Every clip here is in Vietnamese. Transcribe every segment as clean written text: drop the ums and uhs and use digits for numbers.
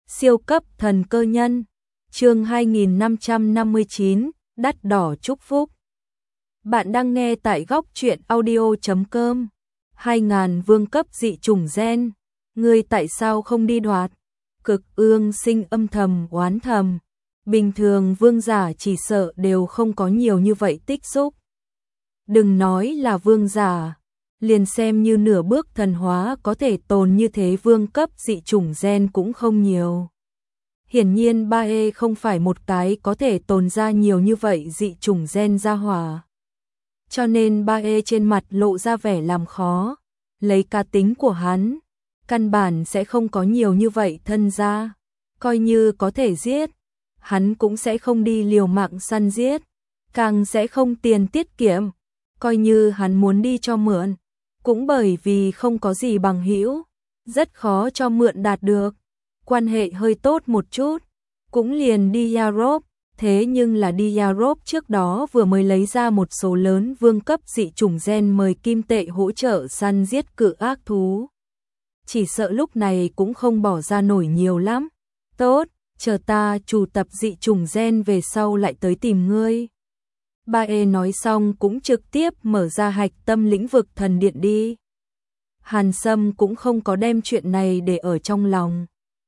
Siêu cấp thần cơ nhân, chương 2559, đắt đỏ chúc phúc. Bạn đang nghe tại góc truyện audio.com. 2000 vương cấp dị chủng gen, ngươi tại sao không đi đoạt? Cực Ương Sinh âm thầm oán thầm, bình thường vương giả chỉ sợ đều không có nhiều như vậy tích xúc. Đừng nói là vương giả, liền xem như nửa bước thần hóa có thể tồn như thế vương cấp dị chủng gen cũng không nhiều. Hiển nhiên Ba-e không phải một cái có thể tồn ra nhiều như vậy dị chủng gen ra hỏa. Cho nên Ba-e trên mặt lộ ra vẻ làm khó, lấy cá tính của hắn, căn bản sẽ không có nhiều như vậy thân ra, coi như có thể giết, hắn cũng sẽ không đi liều mạng săn giết, càng sẽ không tiền tiết kiệm, coi như hắn muốn đi cho mượn, cũng bởi vì không có gì bằng hữu, rất khó cho mượn đạt được. Quan hệ hơi tốt một chút, cũng liền đi Europe, thế nhưng là đi Europe trước đó vừa mới lấy ra một số lớn vương cấp dị chủng gen mời kim tệ hỗ trợ săn giết cự ác thú. Chỉ sợ lúc này cũng không bỏ ra nổi nhiều lắm. Tốt, chờ ta chủ tập dị chủng gen về sau lại tới tìm ngươi. Ba-e nói xong cũng trực tiếp mở ra hạch tâm lĩnh vực thần điện đi. Hàn Sâm cũng không có đem chuyện này để ở trong lòng.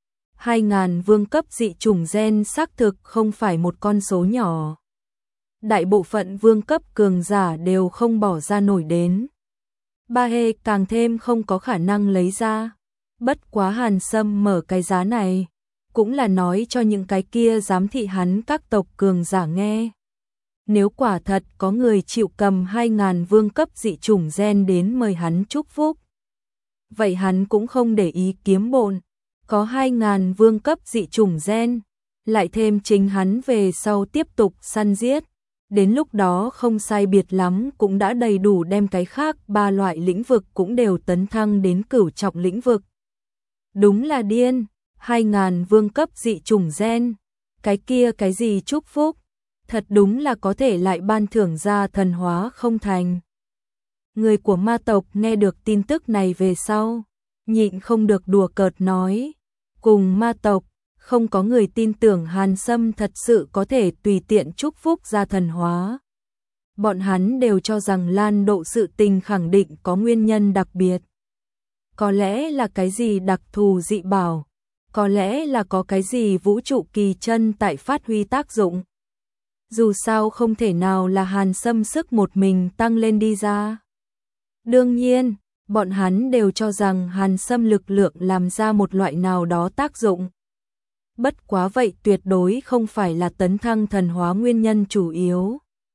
2000 vương cấp dị chủng gen xác thực không phải một con số nhỏ. Đại bộ phận vương cấp cường giả đều không bỏ ra nổi đến. Ba-e càng thêm không có khả năng lấy ra. Bất quá Hàn Sâm mở cái giá này, cũng là nói cho những cái kia giám thị hắn các tộc cường giả nghe. Nếu quả thật có người chịu cầm 2000 vương cấp dị chủng gen đến mời hắn chúc phúc, vậy hắn cũng không để ý kiếm bộn. Có 2000 vương cấp dị chủng gen, lại thêm chính hắn về sau tiếp tục săn giết, đến lúc đó không sai biệt lắm cũng đã đầy đủ đem cái khác ba loại lĩnh vực cũng đều tấn thăng đến cửu trọng lĩnh vực. Đúng là điên, 2000 vương cấp dị chủng gen, cái kia cái gì chúc phúc, thật đúng là có thể lại ban thưởng ra thần hóa không thành. Người của ma tộc nghe được tin tức này về sau, nhịn không được đùa cợt nói, cùng ma tộc, không có người tin tưởng Hàn Sâm thật sự có thể tùy tiện chúc phúc ra thần hóa. Bọn hắn đều cho rằng Lan Độ sự tình khẳng định có nguyên nhân đặc biệt. Có lẽ là cái gì đặc thù dị bảo, có lẽ là có cái gì vũ trụ kỳ chân tại phát huy tác dụng. Dù sao không thể nào là Hàn Sâm sức một mình tăng lên đi ra. Đương nhiên, bọn hắn đều cho rằng Hàn Sâm lực lượng làm ra một loại nào đó tác dụng. Bất quá vậy tuyệt đối không phải là tấn thăng thần hóa nguyên nhân chủ yếu.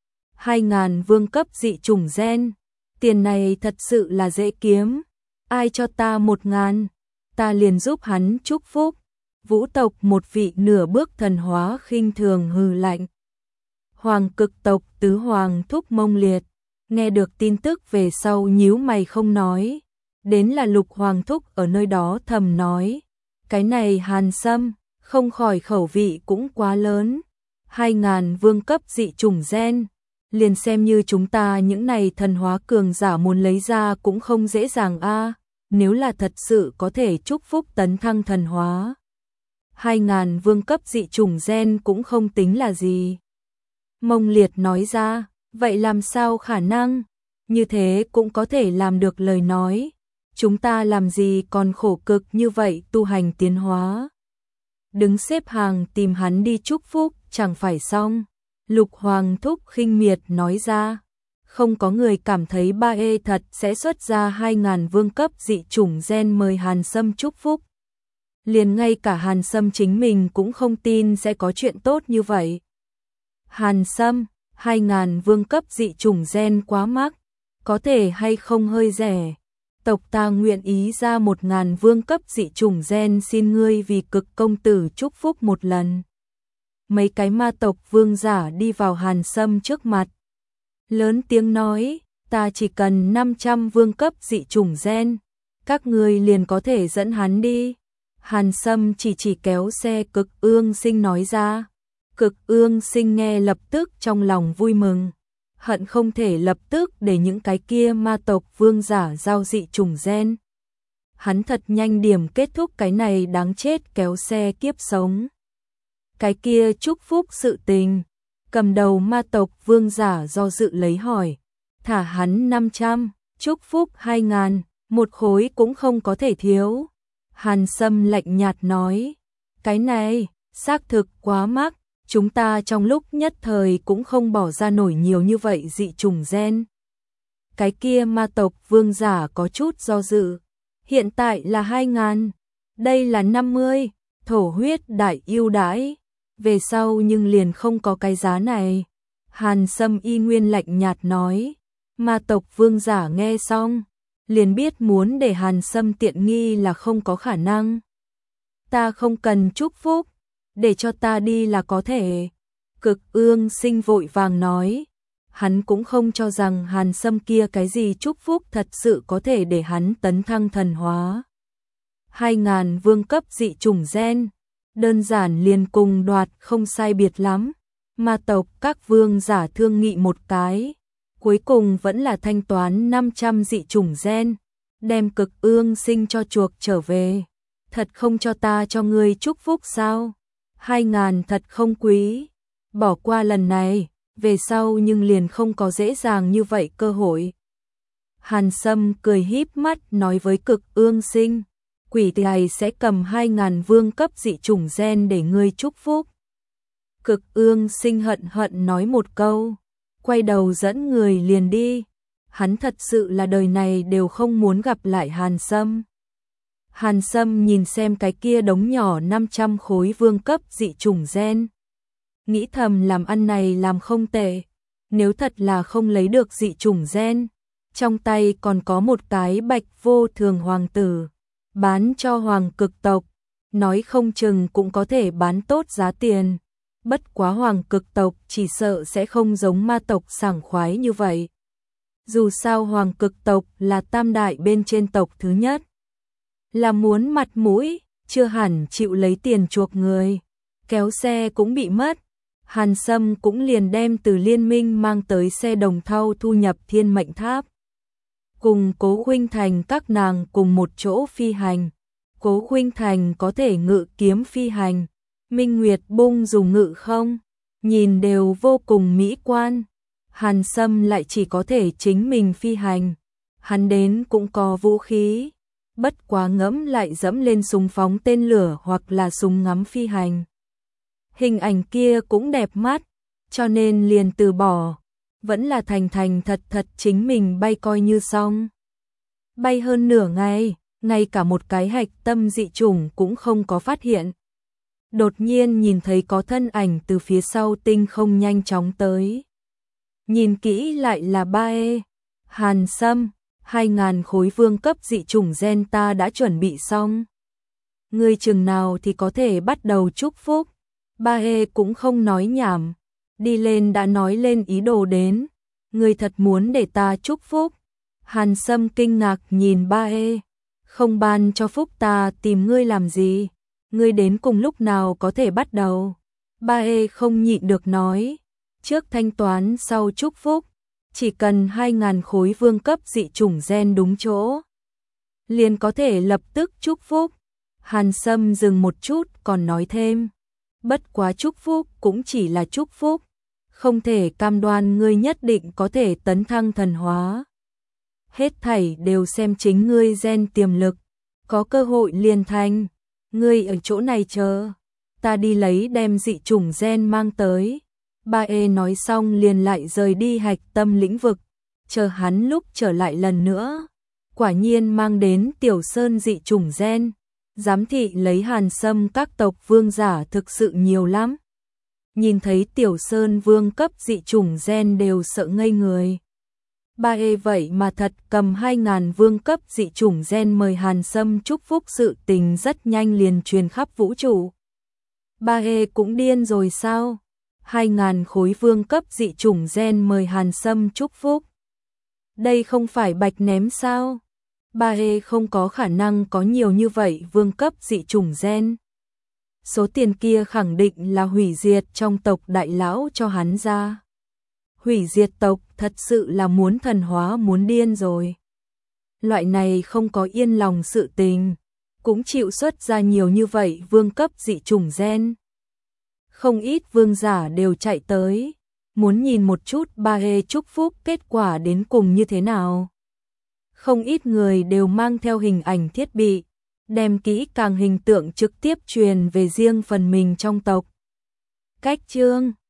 2000 vương cấp dị chủng gen, tiền này thật sự là dễ kiếm. Ai cho ta 1000, ta liền giúp hắn chúc phúc. Vũ tộc một vị nửa bước thần hóa khinh thường hừ lạnh. Hoàng cực tộc tứ hoàng thúc Mông Liệt, nghe được tin tức về sau nhíu mày không nói, đến là Lục Hoàng thúc ở nơi đó thầm nói, cái này Hàn Sâm, không khỏi khẩu vị cũng quá lớn. 2000 vương cấp dị chủng gen, liền xem như chúng ta những này thần hóa cường giả muốn lấy ra cũng không dễ dàng a. Nếu là thật sự có thể chúc phúc tấn thăng thần hóa, 2000 vương cấp dị chủng gen cũng không tính là gì. Mông Liệt nói ra, vậy làm sao khả năng, như thế cũng có thể làm được lời nói, chúng ta làm gì còn khổ cực như vậy tu hành tiến hóa. Đứng xếp hàng tìm hắn đi chúc phúc chẳng phải xong. Lục Hoàng thúc khinh miệt nói ra, không có người cảm thấy Ba-e thật sẽ xuất ra 2000 vương cấp dị chủng gen mời Hàn Sâm chúc phúc. Liền ngay cả Hàn Sâm chính mình cũng không tin sẽ có chuyện tốt như vậy. Hàn Sâm, 2000 vương cấp dị chủng gen quá mắc, có thể hay không hơi rẻ. Tộc ta nguyện ý ra 1000 vương cấp dị chủng gen xin ngươi vì Cực công tử chúc phúc một lần. Mấy cái ma tộc vương giả đi vào Hàn Sâm trước mặt, lớn tiếng nói, ta chỉ cần 500 vương cấp dị chủng gen, các ngươi liền có thể dẫn hắn đi. Hàn Sâm chỉ kéo xe Cực Ương Sinh nói ra. Cực Ương Sinh nghe lập tức trong lòng vui mừng, hận không thể lập tức để những cái kia ma tộc vương giả giao dị chủng gen. hắn thật nhanh điểm kết thúc cái này đáng chết kéo xe kiếp sống. Cái kia chúc phúc sự tình, cầm đầu ma tộc vương giả do dự lấy hỏi, thả hắn 500, chúc phúc 2000, một khối cũng không có thể thiếu. Hàn Sâm lạnh nhạt nói, cái này, xác thực quá mắc, chúng ta trong lúc nhất thời cũng không bỏ ra nổi nhiều như vậy dị chủng gen. Cái kia ma tộc vương giả có chút do dự, hiện tại là 2000, đây là 50, thổ huyết đại ưu đãi, về sau nhưng liền không có cái giá này. Hàn Sâm y nguyên lạnh nhạt nói, ma tộc vương giả nghe xong, liền biết muốn để Hàn Sâm tiện nghi là không có khả năng. Ta không cần chúc phúc, để cho ta đi là có thể. Cực Ương Sinh vội vàng nói, hắn cũng không cho rằng Hàn Sâm kia cái gì chúc phúc thật sự có thể để hắn tấn thăng thần hóa. 2000 vương cấp dị chủng gen, đơn giản liền cùng đoạt không sai biệt lắm. Ma tộc các vương giả thương nghị một cái, cuối cùng vẫn là thanh toán 500 dị chủng gen, đem Cực Ương Sinh cho chuộc trở về. Thật không cho ta cho ngươi chúc phúc sao? 2000 thật không quý, bỏ qua lần này, về sau nhưng liền không có dễ dàng như vậy cơ hội. Hàn Sâm cười híp mắt nói với Cực Ương Sinh, quỷ tài sẽ cầm 2000 vương cấp dị chủng gen để ngươi chúc phúc. Cực Ương Sinh hận hận nói một câu, quay đầu dẫn người liền đi. Hắn thật sự là đời này đều không muốn gặp lại Hàn Sâm. Hàn Sâm nhìn xem cái kia đống nhỏ 500 khối vương cấp dị chủng gen, nghĩ thầm làm ăn này làm không tệ, nếu thật là không lấy được dị chủng gen, trong tay còn có một cái bạch vô thường hoàng tử, bán cho hoàng cực tộc, nói không chừng cũng có thể bán tốt giá tiền. Bất quá hoàng cực tộc chỉ sợ sẽ không giống ma tộc sảng khoái như vậy. Dù sao hoàng cực tộc là tam đại bên trên tộc thứ nhất, là muốn mặt mũi, chưa hẳn chịu lấy tiền chuộc người, kéo xe cũng bị mất. Hàn Sâm cũng liền đem từ liên minh mang tới xe đồng thau thu nhập Thiên Mệnh Tháp. Cùng Cố Khuynh Thành các nàng cùng một chỗ phi hành. Cố Khuynh Thành có thể ngự kiếm phi hành, Minh Nguyệt Bung dùng ngự không, nhìn đều vô cùng mỹ quan. Hàn Sâm lại chỉ có thể chính mình phi hành. Hắn đến cũng có vũ khí, bất quá ngẫm lại dẫm lên súng phóng tên lửa hoặc là súng ngắm phi hành. Hình ảnh kia cũng đẹp mắt, cho nên liền từ bỏ, vẫn là thành thành thật thật chính mình bay coi như xong. Bay hơn nửa ngày, ngay cả một cái hạch tâm dị chủng cũng không có phát hiện. Đột nhiên nhìn thấy có thân ảnh từ phía sau tinh không nhanh chóng tới. Nhìn kỹ lại là Ba-e, Hàn Sâm, 2000 khối vương cấp dị chủng gen ta đã chuẩn bị xong. Ngươi chừng nào thì có thể bắt đầu chúc phúc. Ba-e cũng không nói nhảm, đi lên đã nói lên ý đồ đến. Ngươi thật muốn để ta chúc phúc? Hàn Sâm kinh ngạc nhìn Ba-e, không ban cho phúc ta tìm ngươi làm gì? Ngươi đến cùng lúc nào có thể bắt đầu? Ba-e không nhịn được nói, trước thanh toán sau chúc phúc, chỉ cần 2000 khối vương cấp dị chủng gen đúng chỗ, liền có thể lập tức chúc phúc. Hàn Sâm dừng một chút còn nói thêm, bất quá chúc phúc cũng chỉ là chúc phúc, không thể cam đoan ngươi nhất định có thể tấn thăng thần hóa. Hết thảy đều xem chính ngươi gen tiềm lực, có cơ hội liền thành. Ngươi ở chỗ này chờ, ta đi lấy đem dị chủng gen mang tới. Ba-e nói xong liền lại rời đi hạch tâm lĩnh vực, chờ hắn lúc trở lại lần nữa. Quả nhiên mang đến Tiểu Sơn dị chủng gen, giám thị lấy Hàn Sâm các tộc vương giả thực sự nhiều lắm. Nhìn thấy Tiểu Sơn vương cấp dị chủng gen đều sợ ngây người. Ba-e vậy mà thật cầm 2000 vương cấp dị chủng gen mời Hàn Sâm chúc phúc, sự tình rất nhanh liền truyền khắp vũ trụ. Ba-e cũng điên rồi sao? 2000 khối vương cấp dị chủng gen mời Hàn Sâm chúc phúc. Đây không phải bạch ném sao? Ba-e không có khả năng có nhiều như vậy vương cấp dị chủng gen. Số tiền kia khẳng định là hủy diệt trong tộc đại lão cho hắn ra. Hủy diệt tộc thật sự là muốn thần hóa muốn điên rồi. loại này không có yên lòng sự tình, cũng chịu xuất ra nhiều như vậy vương cấp dị chủng gen. Không ít vương giả đều chạy tới, muốn nhìn một chút ba hê chúc phúc kết quả đến cùng như thế nào. Không ít người đều mang theo hình ảnh thiết bị, đem kỹ càng hình tượng trực tiếp truyền về riêng phần mình trong tộc. Cách chương